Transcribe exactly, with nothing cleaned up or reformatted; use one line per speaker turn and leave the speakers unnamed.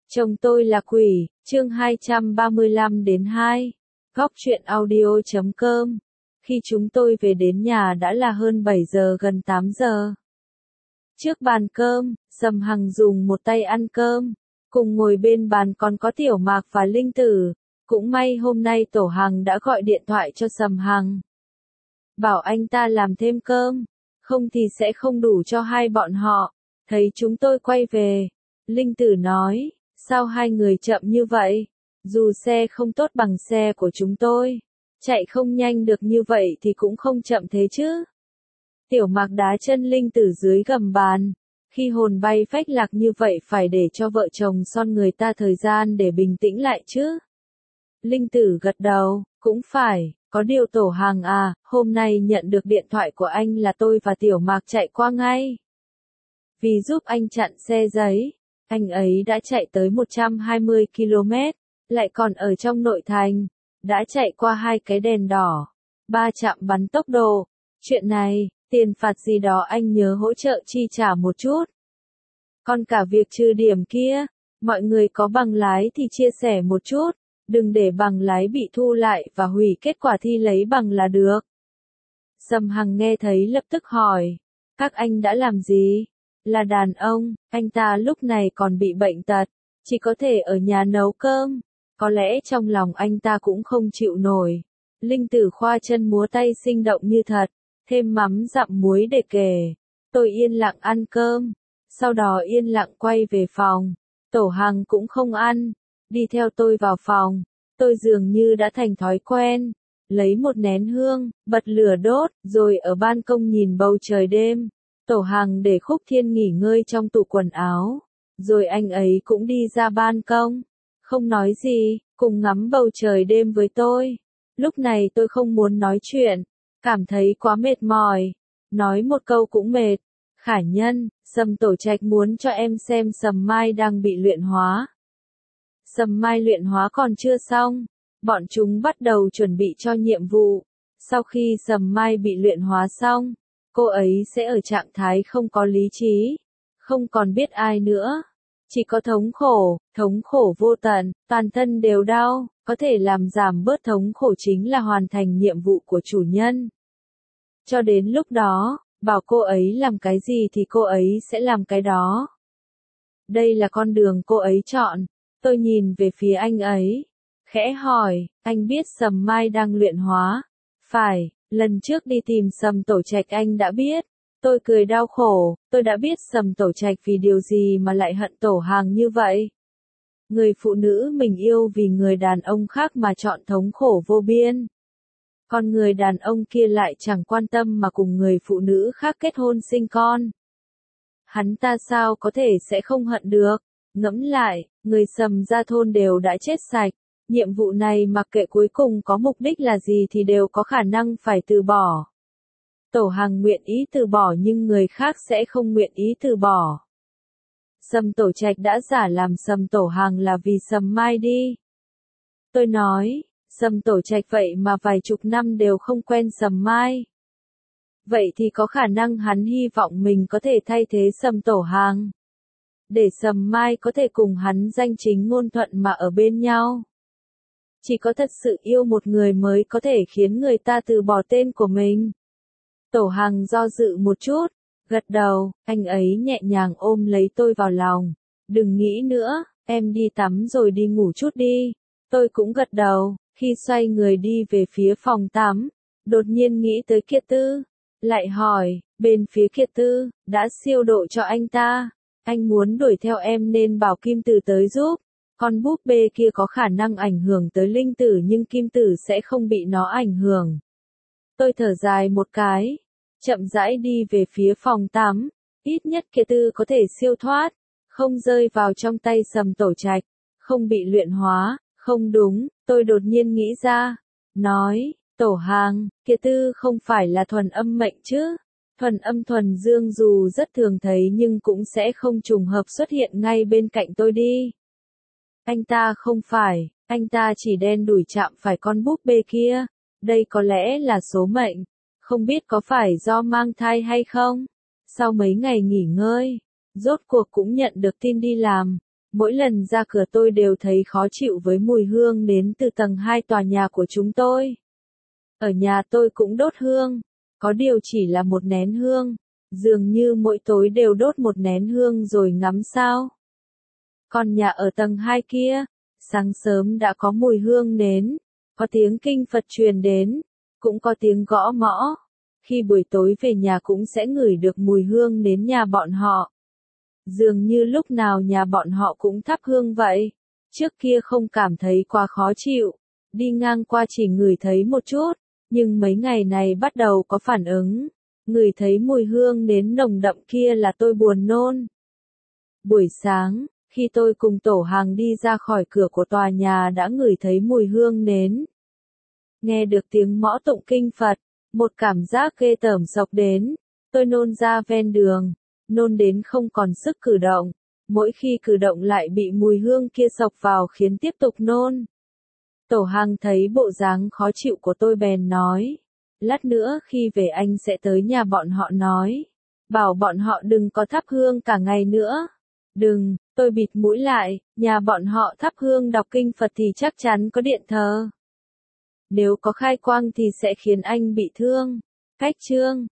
Chồng tôi là quỷ, chương hai trăm ba mươi lăm đến hai. Góc truyện audio chấm com. Khi chúng tôi về đến nhà đã là hơn bảy giờ gần tám giờ. Trước bàn cơm, Sầm Hằng dùng một tay ăn cơm. Cùng ngồi bên bàn còn có Tiểu Mạc và Linh Tử. Cũng may hôm nay Tổ Hằng đã gọi điện thoại cho Sầm Hằng. Bảo anh ta làm thêm cơm. Không thì sẽ không đủ cho hai bọn họ. Thấy chúng tôi quay về. Linh Tử nói. Sao hai người chậm như vậy? Dù xe không tốt bằng xe của chúng tôi, chạy không nhanh được như vậy thì cũng không chậm thế chứ. Tiểu Mạc đá chân Linh Tử dưới gầm bàn. Khi hồn bay phách lạc như vậy phải để cho vợ chồng son người ta thời gian để bình tĩnh lại chứ. Linh Tử gật đầu, cũng phải, có điều Tổ Hằng à, hôm nay nhận được điện thoại của anh là tôi và Tiểu Mạc chạy qua ngay. Vì giúp anh chặn xe giấy. Anh ấy đã chạy tới một trăm hai mươi ki lô mét, lại còn ở trong nội thành, đã chạy qua hai cái đèn đỏ, ba trạm bắn tốc độ. Chuyện này, tiền phạt gì đó anh nhớ hỗ trợ chi trả một chút. Còn cả việc trừ điểm kia, mọi người có bằng lái thì chia sẻ một chút, đừng để bằng lái bị thu lại và hủy kết quả thi lấy bằng là được. Sầm Hằng nghe thấy lập tức hỏi, các anh đã làm gì? Là đàn ông, anh ta lúc này còn bị bệnh tật, chỉ có thể ở nhà nấu cơm. Có lẽ trong lòng anh ta cũng không chịu nổi. Linh Tử khoa chân múa tay sinh động như thật, thêm mắm dặm muối để kể. Tôi yên lặng ăn cơm, sau đó yên lặng quay về phòng. Tổ Hằng cũng không ăn, đi theo tôi vào phòng. Tôi dường như đã thành thói quen, lấy một nén hương, bật lửa đốt, rồi ở ban công nhìn bầu trời đêm. Tổ Hằng để Khúc Thiên nghỉ ngơi trong tủ quần áo, rồi anh ấy cũng đi ra ban công, không nói gì, cùng ngắm bầu trời đêm với tôi. Lúc này tôi không muốn nói chuyện, cảm thấy quá mệt mỏi, nói một câu cũng mệt. Khả Nhân, Sầm Tổ Trạch muốn cho em xem Sầm Mai đang bị luyện hóa. Sầm Mai luyện hóa còn chưa xong, bọn chúng bắt đầu chuẩn bị cho nhiệm vụ. Sau khi Sầm Mai bị luyện hóa xong, cô ấy sẽ ở trạng thái không có lý trí, không còn biết ai nữa. Chỉ có thống khổ, thống khổ vô tận, toàn thân đều đau, có thể làm giảm bớt thống khổ chính là hoàn thành nhiệm vụ của chủ nhân. Cho đến lúc đó, bảo cô ấy làm cái gì thì cô ấy sẽ làm cái đó. Đây là con đường cô ấy chọn. Tôi nhìn về phía anh ấy, khẽ hỏi, anh biết Sầm Mai đang luyện hóa? Phải. Lần trước đi tìm Sầm Tổ Trạch anh đã biết. Tôi cười đau khổ, tôi đã biết Sầm Tổ Trạch vì điều gì mà lại hận Tổ Hằng như vậy. Người phụ nữ mình yêu vì người đàn ông khác mà chọn thống khổ vô biên. Còn người đàn ông kia lại chẳng quan tâm mà cùng người phụ nữ khác kết hôn sinh con. Hắn ta sao có thể sẽ không hận được? Ngẫm lại, người Sầm gia thôn đều đã chết sạch. Nhiệm vụ này mặc kệ cuối cùng có mục đích là gì thì đều có khả năng phải từ bỏ. Tổ Hằng nguyện ý từ bỏ nhưng người khác sẽ không nguyện ý từ bỏ. Sầm Tổ Trạch đã giả làm Sầm Tổ Hằng là vì Sầm Mai đi. Tôi nói, Sầm Tổ Trạch vậy mà vài chục năm đều không quen Sầm Mai. Vậy thì có khả năng hắn hy vọng mình có thể thay thế Sầm Tổ Hằng, để Sầm Mai có thể cùng hắn danh chính ngôn thuận mà ở bên nhau. Chỉ có thật sự yêu một người mới có thể khiến người ta từ bỏ tên của mình. Tổ Hằng do dự một chút, gật đầu, anh ấy nhẹ nhàng ôm lấy tôi vào lòng. Đừng nghĩ nữa, em đi tắm rồi đi ngủ chút đi. Tôi cũng gật đầu, khi xoay người đi về phía phòng tắm, đột nhiên nghĩ tới Kiệt Tư. Lại hỏi, bên phía Kiệt Tư, đã siêu độ cho anh ta. Anh muốn đuổi theo em nên bảo Kim Tử tới giúp. Con búp bê kia có khả năng ảnh hưởng tới Linh Tử nhưng Kim Tử sẽ không bị nó ảnh hưởng. Tôi thở dài một cái, chậm rãi đi về phía phòng tắm. Ít nhất Kiệt Tư có thể siêu thoát, không rơi vào trong tay Sầm Tổ Trạch, không bị luyện hóa. Không đúng, tôi đột nhiên nghĩ ra. Nói, Tổ Hằng, Kiệt Tư không phải là thuần âm mệnh chứ? Thuần âm thuần dương dù rất thường thấy nhưng cũng sẽ không trùng hợp xuất hiện ngay bên cạnh tôi đi. Anh ta không phải, anh ta chỉ đen đủi chạm phải con búp bê kia. Đây có lẽ là số mệnh, không biết có phải do mang thai hay không. Sau mấy ngày nghỉ ngơi, rốt cuộc cũng nhận được tin đi làm. Mỗi lần ra cửa tôi đều thấy khó chịu với mùi hương đến từ tầng hai tòa nhà của chúng tôi. Ở nhà tôi cũng đốt hương, có điều chỉ là một nén hương, dường như mỗi tối đều đốt một nén hương rồi ngắm sao. Còn nhà ở tầng hai kia, sáng sớm đã có mùi hương nến, có tiếng kinh Phật truyền đến, cũng có tiếng gõ mõ. Khi buổi tối về nhà cũng sẽ ngửi được mùi hương đến nhà bọn họ. Dường như lúc nào nhà bọn họ cũng thắp hương vậy. Trước kia không cảm thấy quá khó chịu, đi ngang qua chỉ ngửi thấy một chút, nhưng mấy ngày này bắt đầu có phản ứng. Ngửi thấy mùi hương nến nồng đậm kia là tôi buồn nôn. Buổi sáng, khi tôi cùng Tổ Hàng đi ra khỏi cửa của tòa nhà đã ngửi thấy mùi hương nến. Nghe được tiếng mõ tụng kinh Phật, một cảm giác ghê tởm xộc đến, tôi nôn ra ven đường, nôn đến không còn sức cử động, mỗi khi cử động lại bị mùi hương kia xộc vào khiến tiếp tục nôn. Tổ Hàng thấy bộ dáng khó chịu của tôi bèn nói, lát nữa khi về anh sẽ tới nhà bọn họ nói, bảo bọn họ đừng có thắp hương cả ngày nữa. Đừng, tôi bịt mũi lại, nhà bọn họ thắp hương đọc kinh Phật thì chắc chắn có điện thờ. Nếu có khai quang thì sẽ khiến anh bị thương. Cách chương